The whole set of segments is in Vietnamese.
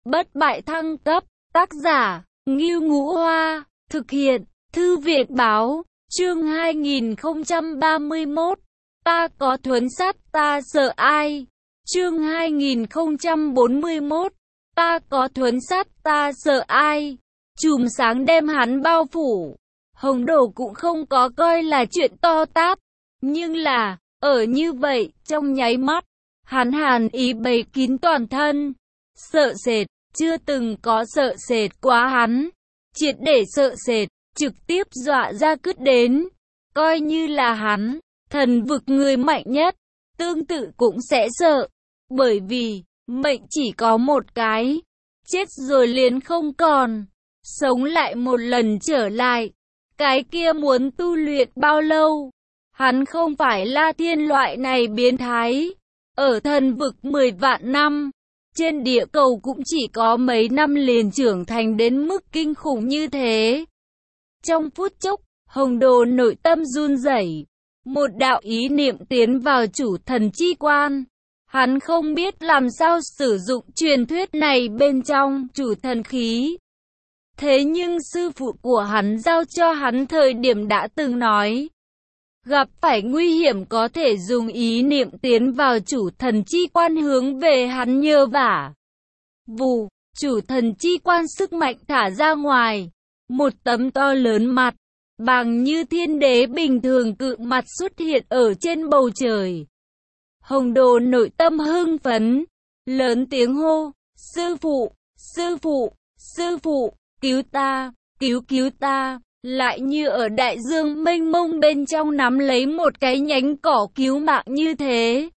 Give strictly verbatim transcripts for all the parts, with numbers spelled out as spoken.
Bất bại thăng cấp, tác giả, Ngưu Ngũ Hoa, thực hiện, Thư viện Báo, chương hai nghìn không trăm ba mươi mốt, ta có thuấn sát, ta sợ ai? Chương hai nghìn không trăm bốn mươi mốt, ta có thuấn sát, ta sợ ai? Chùm sáng đem hắn bao phủ. Hồng Đồ cũng không có coi là chuyện to tát, nhưng là, ở như vậy, trong nháy mắt, hắn hàn ý bày kín toàn thân. Sợ sệt, chưa từng có sợ sệt quá hắn. Triệt để sợ sệt, trực tiếp dọa ra cứt đến. Coi như là hắn, thần vực người mạnh nhất, tương tự cũng sẽ sợ. Bởi vì, mệnh chỉ có một cái. Chết rồi liền không còn. Sống lại một lần trở lại. Cái kia muốn tu luyện bao lâu? Hắn không phải La Thiên loại này biến thái. Ở thần vực mười vạn năm, trên địa cầu cũng chỉ có mấy năm liền trưởng thành đến mức kinh khủng như thế. Trong phút chốc, Hồng Đồ nội tâm run rẩy, một đạo ý niệm tiến vào chủ thần chi quan. Hắn không biết làm sao sử dụng truyền thuyết này bên trong chủ thần khí. Thế nhưng sư phụ của hắn giao cho hắn thời điểm đã từng nói, gặp phải nguy hiểm có thể dùng ý niệm tiến vào chủ thần chi quan hướng về hắn nhờ vả. Vù, chủ thần chi quan sức mạnh thả ra ngoài. Một tấm to lớn mặt, bằng như thiên đế bình thường cự mặt xuất hiện ở trên bầu trời. Hồng Đồ nội tâm hưng phấn, lớn tiếng hô, sư phụ, sư phụ, sư phụ, cứu ta, cứu cứu ta. Lại như ở đại dương mênh mông bên trong nắm lấy một cái nhánh cỏ cứu mạng như thế.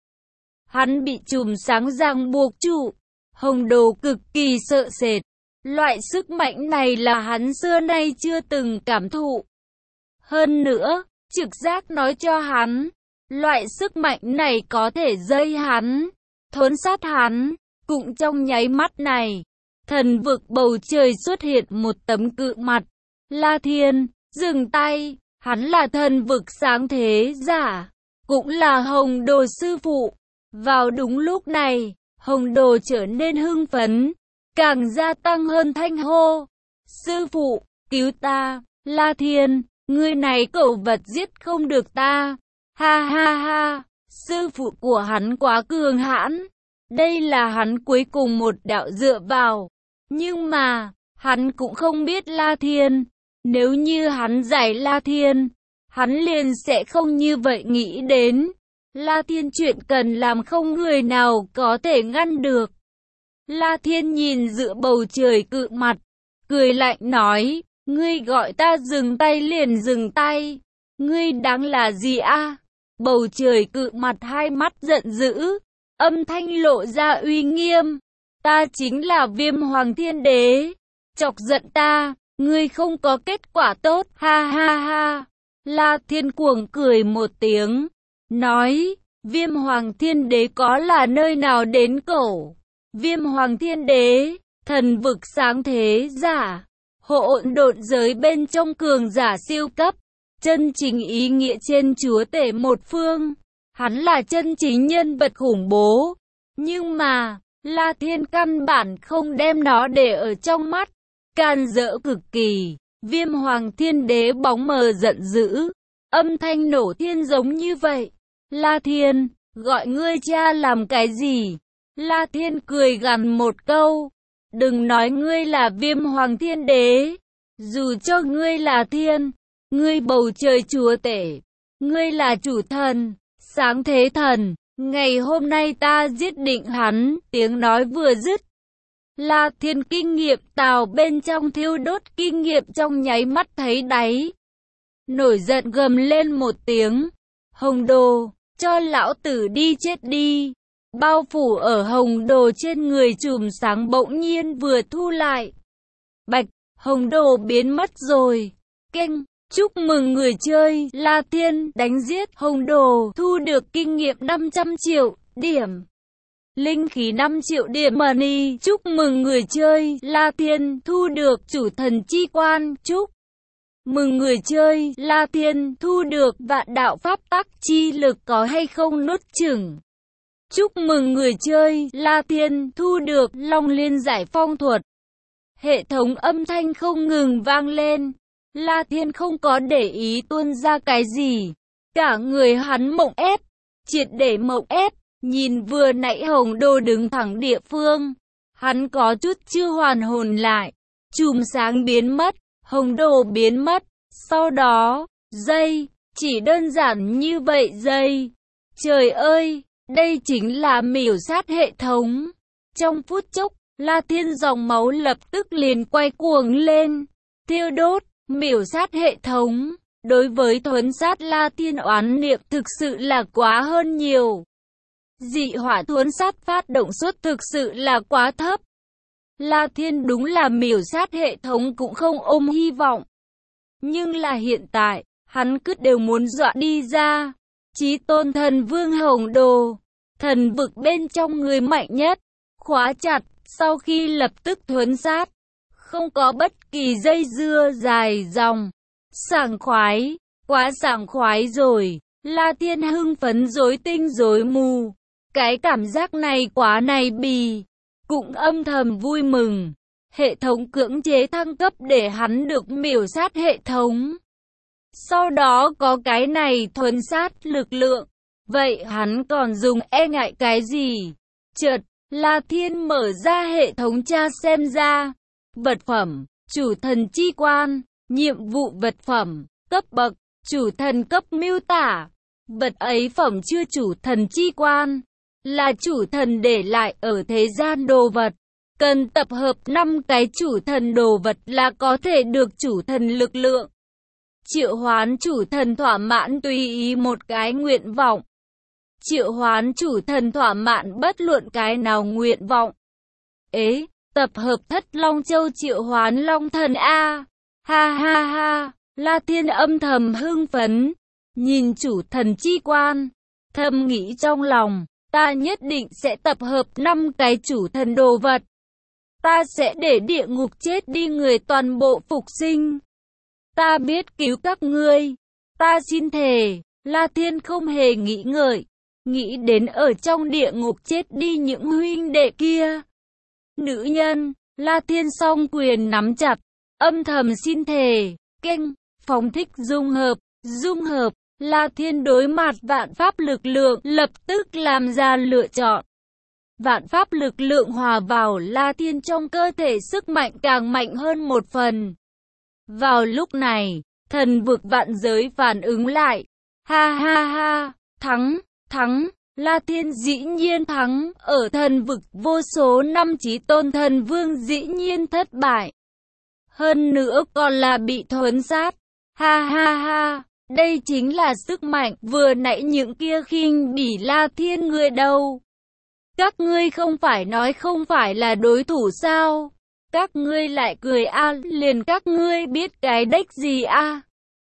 Hắn bị chùm sáng ràng buộc trụ. Hồng Đồ cực kỳ sợ sệt. Loại sức mạnh này là hắn xưa nay chưa từng cảm thụ. Hơn nữa, trực giác nói cho hắn, loại sức mạnh này có thể dây hắn, thốn sát hắn. Cũng trong nháy mắt này, thần vực bầu trời xuất hiện một tấm cự mặt. La Thiên, dừng tay, hắn là thần vực sáng thế giả, cũng là Hồng Đồ sư phụ. Vào đúng lúc này, Hồng Đồ trở nên hưng phấn, càng gia tăng hơn thanh hô. Sư phụ, cứu ta, La Thiên, ngươi này cẩu vật giết không được ta. Ha ha ha, sư phụ của hắn quá cường hãn. Đây là hắn cuối cùng một đạo dựa vào. Nhưng mà, hắn cũng không biết La Thiên. Nếu như hắn giải La Thiên, hắn liền sẽ không như vậy nghĩ đến. La Thiên chuyện cần làm không người nào có thể ngăn được. La Thiên nhìn giữa bầu trời cự mặt, cười lạnh nói, ngươi gọi ta dừng tay liền dừng tay. Ngươi đáng là gì a? Bầu trời cự mặt hai mắt giận dữ, âm thanh lộ ra uy nghiêm. Ta chính là Viêm Hoàng Thiên Đế, chọc giận ta. Ngươi không có kết quả tốt, ha ha ha. La Thiên cuồng cười một tiếng, nói, Viêm Hoàng Thiên Đế có là nơi nào đến cổ. Viêm Hoàng Thiên Đế, thần vực sáng thế giả, hỗn độn giới bên trong cường giả siêu cấp, chân chính ý nghĩa trên chúa tể một phương. Hắn là chân chính nhân vật khủng bố, nhưng mà, La Thiên căn bản không đem nó để ở trong mắt. Can dỡ cực kỳ, Viêm Hoàng Thiên Đế bóng mờ giận dữ, âm thanh nổ thiên giống như vậy. La Thiên, gọi ngươi cha làm cái gì? La Thiên cười gằn một câu, đừng nói ngươi là Viêm Hoàng Thiên Đế, dù cho ngươi là thiên, ngươi bầu trời chúa tể, ngươi là chủ thần, sáng thế thần, ngày hôm nay ta giết định hắn. Tiếng nói vừa dứt, La Thiên kinh nghiệm tào bên trong thiêu đốt kinh nghiệm trong nháy mắt thấy đáy. Nổi giận gầm lên một tiếng. Hồng Đồ, cho lão tử đi chết đi. Bao phủ ở Hồng Đồ trên người chùm sáng bỗng nhiên vừa thu lại. Bạch, Hồng Đồ biến mất rồi. Keng, chúc mừng người chơi. La Thiên đánh giết Hồng Đồ, thu được kinh nghiệm năm trăm triệu điểm. Linh khí năm triệu điểm money. Chúc mừng người chơi La Thiên thu được chủ thần chi quan. Chúc mừng người chơi La Thiên thu được vạn đạo pháp tắc chi lực có hay không nốt chừng. Chúc mừng người chơi La Thiên thu được Long Liên Giải Phong thuật. Hệ thống âm thanh không ngừng vang lên. La Thiên không có để ý tuôn ra cái gì. Cả người hắn mộng ép, triệt để mộng ép, nhìn vừa nãy Hồng Đồ đứng thẳng địa phương. Hắn có chút chưa hoàn hồn lại. Chùm sáng biến mất, Hồng Đồ biến mất. Sau đó, dây, chỉ đơn giản như vậy dây. Trời ơi, đây chính là miểu sát hệ thống. Trong phút chốc, La Thiên dòng máu lập tức liền quay cuồng lên. Thiêu đốt, miểu sát hệ thống. Đối với thuấn sát La Thiên oán niệm thực sự là quá hơn nhiều. Dị hỏa thuấn sát phát động suất thực sự là quá thấp. La Thiên đúng là miểu sát hệ thống cũng không ôm hy vọng. Nhưng là hiện tại, hắn cứ đều muốn dọa đi ra. Chí tôn thần vương Hồng Đồ, thần vực bên trong người mạnh nhất, khóa chặt, sau khi lập tức thuấn sát. Không có bất kỳ dây dưa dài dòng. Sảng khoái, quá sảng khoái rồi. La Thiên hưng phấn rối tinh rối mù. Cái cảm giác này quá này bì. Cũng âm thầm vui mừng. Hệ thống cưỡng chế thăng cấp để hắn được miểu sát hệ thống. Sau đó có cái này thuấn sát lực lượng. Vậy hắn còn dùng e ngại cái gì? Chợt, La Thiên mở ra hệ thống tra xem ra. Vật phẩm, chủ thần chi quan, nhiệm vụ vật phẩm, cấp bậc, chủ thần cấp miêu tả. Vật ấy phẩm chưa chủ thần chi quan, là chủ thần để lại ở thế gian đồ vật. Cần tập hợp năm cái chủ thần đồ vật là có thể được chủ thần lực lượng. Triệu hoán chủ thần thỏa mãn tùy ý một cái nguyện vọng. Triệu hoán chủ thần thỏa mãn bất luận cái nào nguyện vọng. Ế, tập hợp thất Long Châu triệu hoán Long Thần A. Ha ha ha, La Thiên âm thầm hưng phấn. Nhìn chủ thần chi quan, thầm nghĩ trong lòng, ta nhất định sẽ tập hợp năm cái chủ thần đồ vật. Ta sẽ để địa ngục chết đi người toàn bộ phục sinh. Ta biết cứu các ngươi. Ta xin thề. La Thiên không hề nghĩ ngợi. Nghĩ đến ở trong địa ngục chết đi những huynh đệ kia. Nữ nhân, La Thiên song quyền nắm chặt. Âm thầm xin thề. Kênh, phóng thích dung hợp. Dung hợp, La Thiên đối mặt vạn pháp lực lượng lập tức làm ra lựa chọn. Vạn pháp lực lượng hòa vào La Thiên trong cơ thể sức mạnh càng mạnh hơn một phần. Vào lúc này, thần vực vạn giới phản ứng lại. Ha ha ha, thắng, thắng, La Thiên dĩ nhiên thắng, ở thần vực vô số năm chí tôn thần vương dĩ nhiên thất bại. Hơn nữa còn là bị thuấn sát. Ha ha ha, đây chính là sức mạnh vừa nãy những kia khinh bỉ La Thiên người đâu. Các ngươi không phải nói không phải là đối thủ sao? Các ngươi lại cười a, à, liền các ngươi biết cái đếch gì a? À?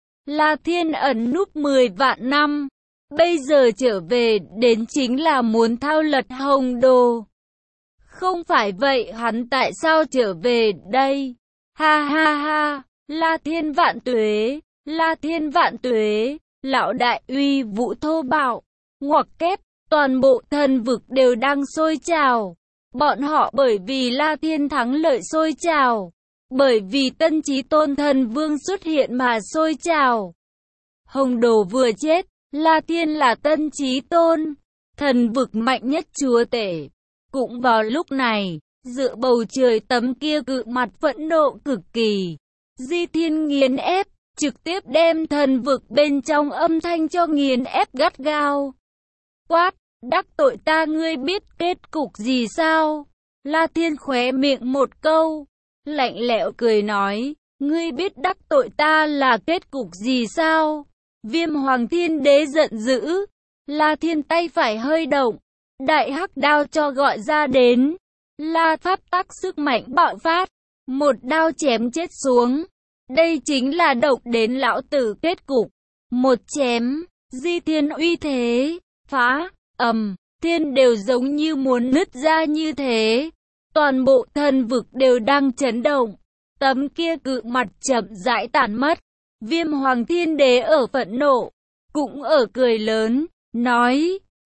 La Thiên ẩn núp mười vạn năm, bây giờ trở về đến chính là muốn thao lật Hồng Đồ. Không phải vậy hắn tại sao trở về đây? Ha ha ha, La Thiên vạn tuế, La Thiên vạn tuế, lão đại uy vũ thô bạo, ngoặc kép. Toàn bộ thần vực đều đang sôi trào. Bọn họ bởi vì La Thiên thắng lợi sôi trào. Bởi vì tân chí tôn thần vương xuất hiện mà sôi trào. Hồng Đồ vừa chết, La Thiên là tân chí tôn, thần vực mạnh nhất chúa tể. Cũng vào lúc này, dựa bầu trời tấm kia cự mặt phẫn nộ cực kỳ. Di Thiên nghiền ép, trực tiếp đem thần vực bên trong âm thanh cho nghiền ép gắt gao. Quát, đắc tội ta ngươi biết kết cục gì sao? La Thiên khóe miệng một câu, lạnh lẽo cười nói, ngươi biết đắc tội ta là kết cục gì sao? Viêm Hoàng Thiên Đế giận dữ, La Thiên tay phải hơi động, đại hắc đao cho gọi ra đến, La pháp tắc sức mạnh bạo phát, một đao chém chết xuống. Đây chính là độc đến lão tử kết cục, một chém, Di Thiên uy thế, phá. Ầm, thiên đều giống như muốn nứt ra như thế. Toàn bộ thần vực đều đang chấn động. Tấm kia cự mặt chậm rãi tản mất. Viêm Hoàng Thiên Đế ở phẫn nộ, cũng ở cười lớn, nói,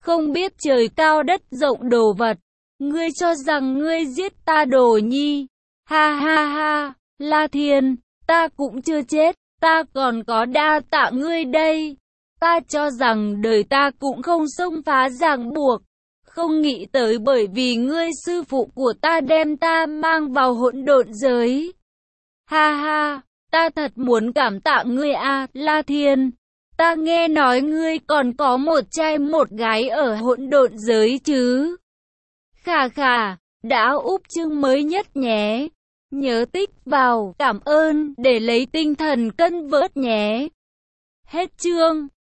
không biết trời cao đất rộng đồ vật. Ngươi cho rằng ngươi giết ta Đồ Nhi. Ha ha ha, La Thiên, ta cũng chưa chết, ta còn có đa tạ ngươi đây. Ta cho rằng đời ta cũng không xông phá ràng buộc. Không nghĩ tới bởi vì ngươi sư phụ của ta đem ta mang vào hỗn độn giới. Ha ha, ta thật muốn cảm tạ ngươi a, La Thiên. Ta nghe nói ngươi còn có một trai một gái ở hỗn độn giới chứ. Khà khà, đã úp chương mới nhất nhé. Nhớ tích vào, cảm ơn, để lấy tinh thần cân vớt nhé. Hết chương.